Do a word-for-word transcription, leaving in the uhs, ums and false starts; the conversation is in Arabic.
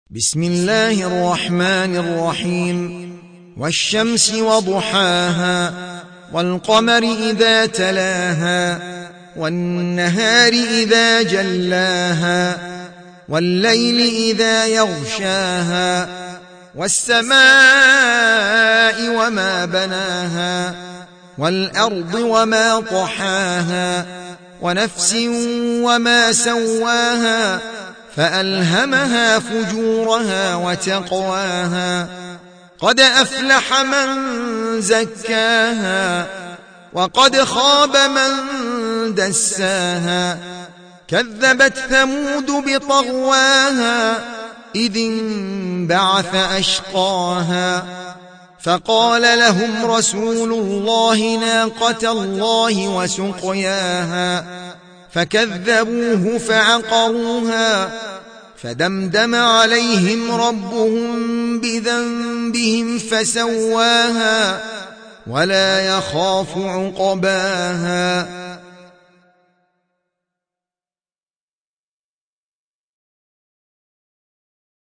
بسم الله الرحمن الرحيم والشمس وضحاها والقمر إذا تلاها والنهار إذا جلاها والليل إذا يغشاها والسماء وما بناها والأرض وما طحاها ونفس وما سواها فألهمها فجورها وتقواها قد أفلح من زكاها وقد خاب من دساها كذبت ثمود بطغواها إذ انبعث أشقاها فقال لهم رسول الله ناقة الله وسقياها فكذبوه فعقروها فدمدم عليهم ربهم بذنبهم فسواها ولا يخاف عقباها